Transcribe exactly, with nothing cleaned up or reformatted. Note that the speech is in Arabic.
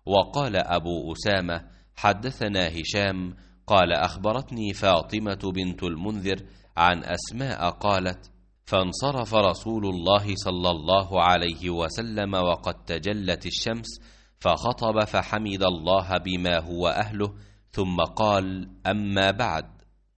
وقال أبو أسامة حدثنا هشام قال أخبرتني فاطمة بنت المنذر عن أسماء قالت فانصرف رسول الله صلى الله عليه وسلم وقد تجلت الشمس فخطب فحمد الله بما هو أهله ثم قال أما بعد